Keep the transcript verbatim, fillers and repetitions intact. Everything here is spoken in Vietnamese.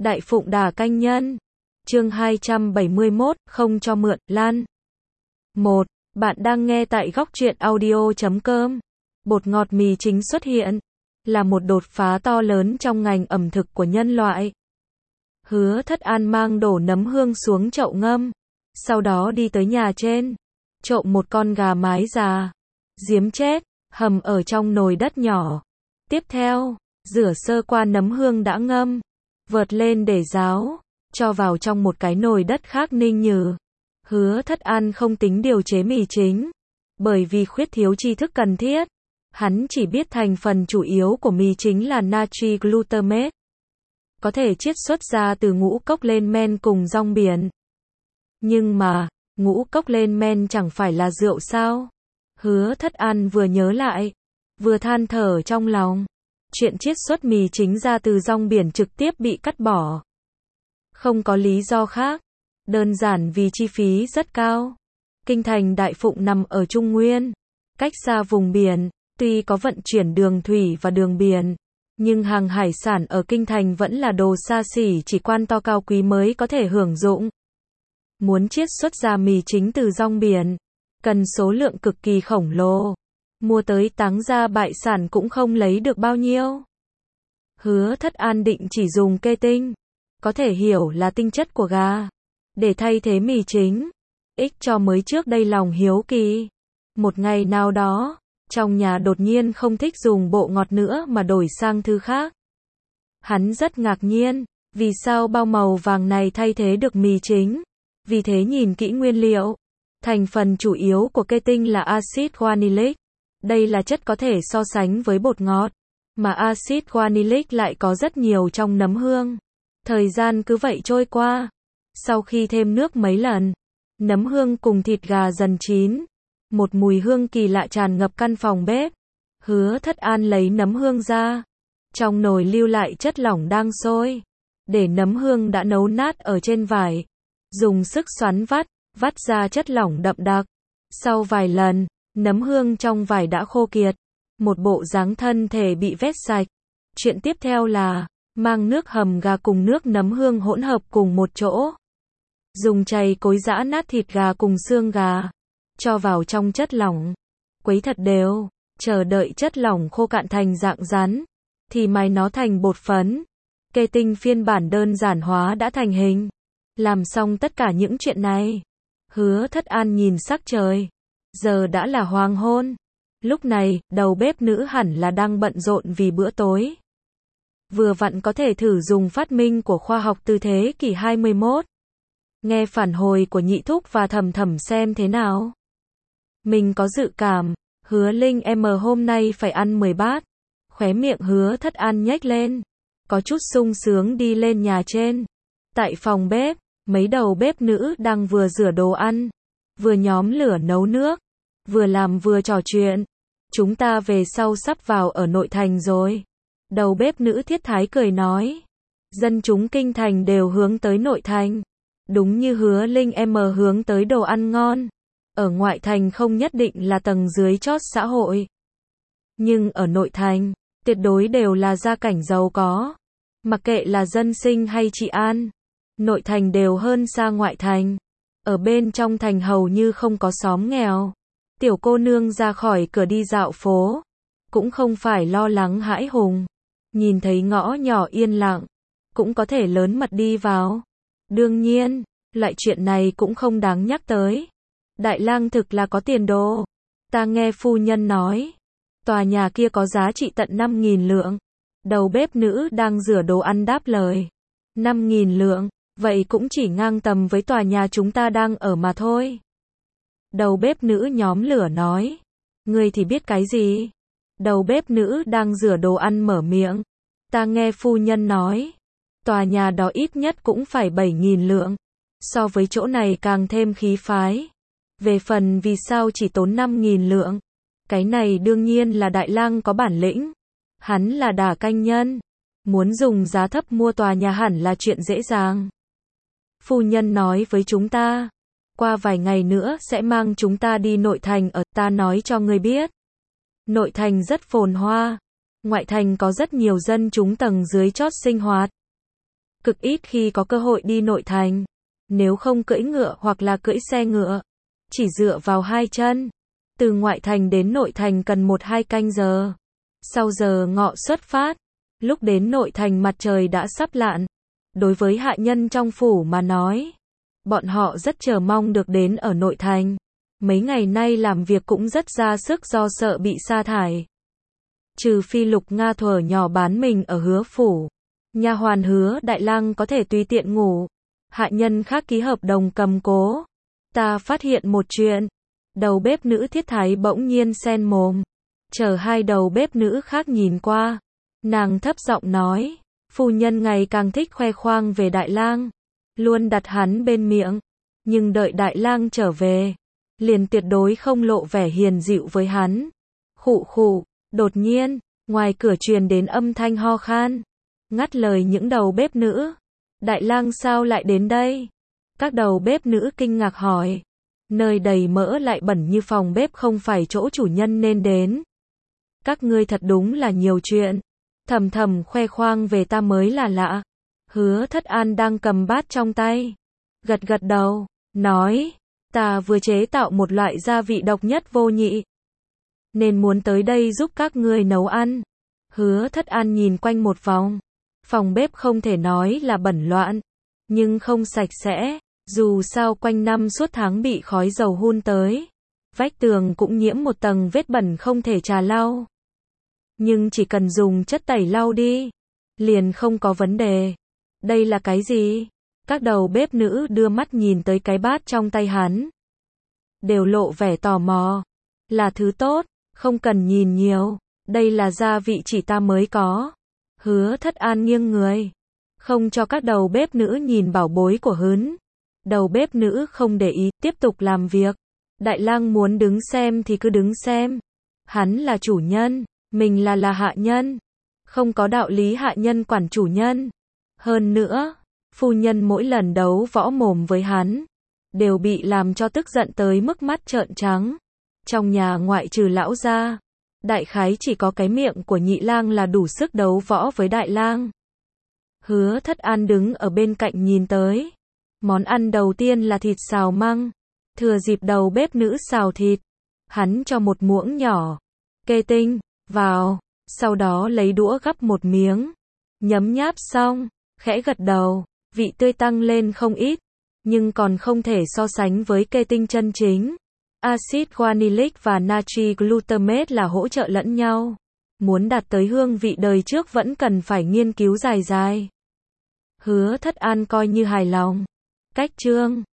Đại Phụng Đà Canh Nhân. Chương hai trăm bảy mươi mốt, không cho mượn, Lan. một. Bạn đang nghe tại góc truyện audio chấm com. Bột ngọt mì chính xuất hiện, là một đột phá to lớn trong ngành ẩm thực của nhân loại. Hứa Thất An mang đổ nấm hương xuống chậu ngâm, sau đó đi tới nhà trên, trộm một con gà mái già, giếm chết, hầm ở trong nồi đất nhỏ. Tiếp theo, rửa sơ qua nấm hương đã ngâm, vợt lên để ráo, cho vào trong một cái nồi đất khác ninh nhừ. Hứa Thất An không tính điều chế mì chính, bởi vì khuyết thiếu tri thức cần thiết. Hắn chỉ biết thành phần chủ yếu của mì chính là natri glutamate, có thể chiết xuất ra từ ngũ cốc lên men cùng rong biển. Nhưng mà, ngũ cốc lên men chẳng phải là rượu sao? Hứa Thất An vừa nhớ lại, vừa than thở trong lòng. Chuyện chiết xuất mì chính ra từ rong biển trực tiếp bị cắt bỏ. Không có lý do khác, đơn giản vì chi phí rất cao. Kinh thành Đại Phụng nằm ở Trung Nguyên, cách xa vùng biển, tuy có vận chuyển đường thủy và đường biển, nhưng hàng hải sản ở kinh thành vẫn là đồ xa xỉ chỉ quan to cao quý mới có thể hưởng dụng. Muốn chiết xuất ra mì chính từ rong biển, cần số lượng cực kỳ khổng lồ. Mua tới táng ra bại sản cũng không lấy được bao nhiêu. Hứa Thất An định chỉ dùng kê tinh, có thể hiểu là tinh chất của gà, để thay thế mì chính. Ích cho mới trước đây lòng hiếu kỳ. Một ngày nào đó, trong nhà đột nhiên không thích dùng bộ ngọt nữa mà đổi sang thứ khác. Hắn rất ngạc nhiên, vì sao bao màu vàng này thay thế được mì chính. Vì thế nhìn kỹ nguyên liệu, thành phần chủ yếu của kê tinh là axit guanylic. Đây là chất có thể so sánh với bột ngọt, mà axit guanylic lại có rất nhiều trong nấm hương. Thời gian cứ vậy trôi qua. Sau khi thêm nước mấy lần, nấm hương cùng thịt gà dần chín. Một mùi hương kỳ lạ tràn ngập căn phòng bếp. Hứa Thất An lấy nấm hương ra. Trong nồi lưu lại chất lỏng đang sôi. Để nấm hương đã nấu nát ở trên vải. Dùng sức xoắn vắt, vắt ra chất lỏng đậm đặc. Sau vài lần, nấm hương trong vải đã khô kiệt. Một bộ dáng thân thể bị vét sạch. Chuyện tiếp theo là, mang nước hầm gà cùng nước nấm hương hỗn hợp cùng một chỗ. Dùng chày cối giã nát thịt gà cùng xương gà. Cho vào trong chất lỏng. Quấy thật đều. Chờ đợi chất lỏng khô cạn thành dạng rắn. Thì mài nó thành bột phấn. Kê tinh phiên bản đơn giản hóa đã thành hình. Làm xong tất cả những chuyện này, Hứa Thất An nhìn sắc trời. Giờ đã là hoàng hôn. Lúc này, đầu bếp nữ hẳn là đang bận rộn vì bữa tối. Vừa vặn có thể thử dùng phát minh của khoa học từ thế kỷ hai mươi mốt. Nghe phản hồi của Nhị Thúc và Thầm Thầm xem thế nào. Mình có dự cảm, Hứa Linh em hôm nay phải ăn mười bát. Khóe miệng Hứa Thất An nhếch lên. Có chút sung sướng đi lên nhà trên. Tại phòng bếp, mấy đầu bếp nữ đang vừa rửa đồ ăn, vừa nhóm lửa nấu nước, vừa làm vừa trò chuyện. Chúng ta về sau sắp vào ở nội thành rồi. Đầu bếp nữ thiết thái cười nói. Dân chúng kinh thành đều hướng tới nội thành. Đúng như Hứa Linh em hướng tới đồ ăn ngon. Ở ngoại thành không nhất định là tầng dưới chót xã hội. Nhưng ở nội thành, tuyệt đối đều là gia cảnh giàu có. Mặc kệ là dân sinh hay trị an, nội thành đều hơn xa ngoại thành. Ở bên trong thành hầu như không có xóm nghèo. Tiểu cô nương ra khỏi cửa đi dạo phố, cũng không phải lo lắng hãi hùng. Nhìn thấy ngõ nhỏ yên lặng, cũng có thể lớn mật đi vào. Đương nhiên, loại chuyện này cũng không đáng nhắc tới. Đại lang thực là có tiền đồ. Ta nghe phu nhân nói, tòa nhà kia có giá trị tận năm nghìn lượng. Đầu bếp nữ đang rửa đồ ăn đáp lời. năm nghìn lượng, vậy cũng chỉ ngang tầm với tòa nhà chúng ta đang ở mà thôi. Đầu bếp nữ nhóm lửa nói. Ngươi thì biết cái gì? Đầu bếp nữ đang rửa đồ ăn mở miệng. Ta nghe phu nhân nói, tòa nhà đó ít nhất cũng phải bảy nghìn lượng. So với chỗ này càng thêm khí phái. Về phần vì sao chỉ tốn năm nghìn lượng, cái này đương nhiên là đại lang có bản lĩnh. Hắn là Đà Canh Nhân. Muốn dùng giá thấp mua tòa nhà hẳn là chuyện dễ dàng. Phu nhân nói với chúng ta, qua vài ngày nữa sẽ mang chúng ta đi nội thành ở, ta nói cho ngươi biết. Nội thành rất phồn hoa. Ngoại thành có rất nhiều dân chúng tầng dưới chót sinh hoạt. cực ít khi có cơ hội đi nội thành. Nếu không cưỡi ngựa hoặc là cưỡi xe ngựa, chỉ dựa vào hai chân, từ ngoại thành đến nội thành cần một hai canh giờ. Sau giờ ngọ xuất phát, lúc đến nội thành mặt trời đã sắp lặn. Đối với hạ nhân trong phủ mà nói, bọn họ rất chờ mong được đến ở nội thành. Mấy ngày nay làm việc cũng rất ra sức do sợ bị sa thải. Trừ phi Lục Nga thuở nhỏ bán mình ở Hứa phủ, nha hoàn Hứa Đại Lang có thể tùy tiện ngủ, hạ nhân khác ký hợp đồng cầm cố. Ta phát hiện một chuyện, đầu bếp nữ Thiết Thái bỗng nhiên xen mồm, chờ hai đầu bếp nữ khác nhìn qua, nàng thấp giọng nói, phu nhân ngày càng thích khoe khoang về Đại Lang, luôn đặt hắn bên miệng, nhưng đợi Đại Lang trở về, liền tuyệt đối không lộ vẻ hiền dịu với hắn. Khụ khụ, đột nhiên, ngoài cửa truyền đến âm thanh ho khan, ngắt lời những đầu bếp nữ. Đại Lang sao lại đến đây? Các đầu bếp nữ kinh ngạc hỏi. Nơi đầy mỡ lại bẩn như phòng bếp không phải chỗ chủ nhân nên đến. Các ngươi thật đúng là nhiều chuyện. Thầm thầm khoe khoang về ta mới là lạ. Hứa Thất An đang cầm bát trong tay, gật gật đầu, nói, ta vừa chế tạo một loại gia vị độc nhất vô nhị, nên muốn tới đây giúp các ngươi nấu ăn. Hứa Thất An nhìn quanh một vòng, phòng bếp không thể nói là bẩn loạn, nhưng không sạch sẽ, dù sao quanh năm suốt tháng bị khói dầu hun tới, vách tường cũng nhiễm một tầng vết bẩn không thể trà lau. Nhưng chỉ cần dùng chất tẩy lau đi, liền không có vấn đề. Đây là cái gì? Các đầu bếp nữ đưa mắt nhìn tới cái bát trong tay hắn, đều lộ vẻ tò mò. Là thứ tốt, không cần nhìn nhiều, đây là gia vị chỉ ta mới có. Hứa Thất An nghiêng người, không cho các đầu bếp nữ nhìn bảo bối của hắn. Đầu bếp nữ không để ý, tiếp tục làm việc. Đại Lang muốn đứng xem thì cứ đứng xem. Hắn là chủ nhân, mình là là hạ nhân. Không có đạo lý hạ nhân quản chủ nhân. Hơn nữa, phu nhân mỗi lần đấu võ mồm với hắn, đều bị làm cho tức giận tới mức mắt trợn trắng. Trong nhà ngoại trừ lão gia, đại khái chỉ có cái miệng của Nhị Lang là đủ sức đấu võ với Đại Lang. Hứa Thất An đứng ở bên cạnh nhìn tới. Món ăn đầu tiên là thịt xào măng. Thừa dịp đầu bếp nữ xào thịt, hắn cho một muỗng nhỏ kê tinh vào, sau đó lấy đũa gắp một miếng, nhấm nháp xong, khẽ gật đầu, vị tươi tăng lên không ít, nhưng còn không thể so sánh với kê tinh chân chính. Axit guanylic và natri glutamate là hỗ trợ lẫn nhau. Muốn đạt tới hương vị đời trước vẫn cần phải nghiên cứu dài dài. Hứa Thất An coi như hài lòng. Cách chương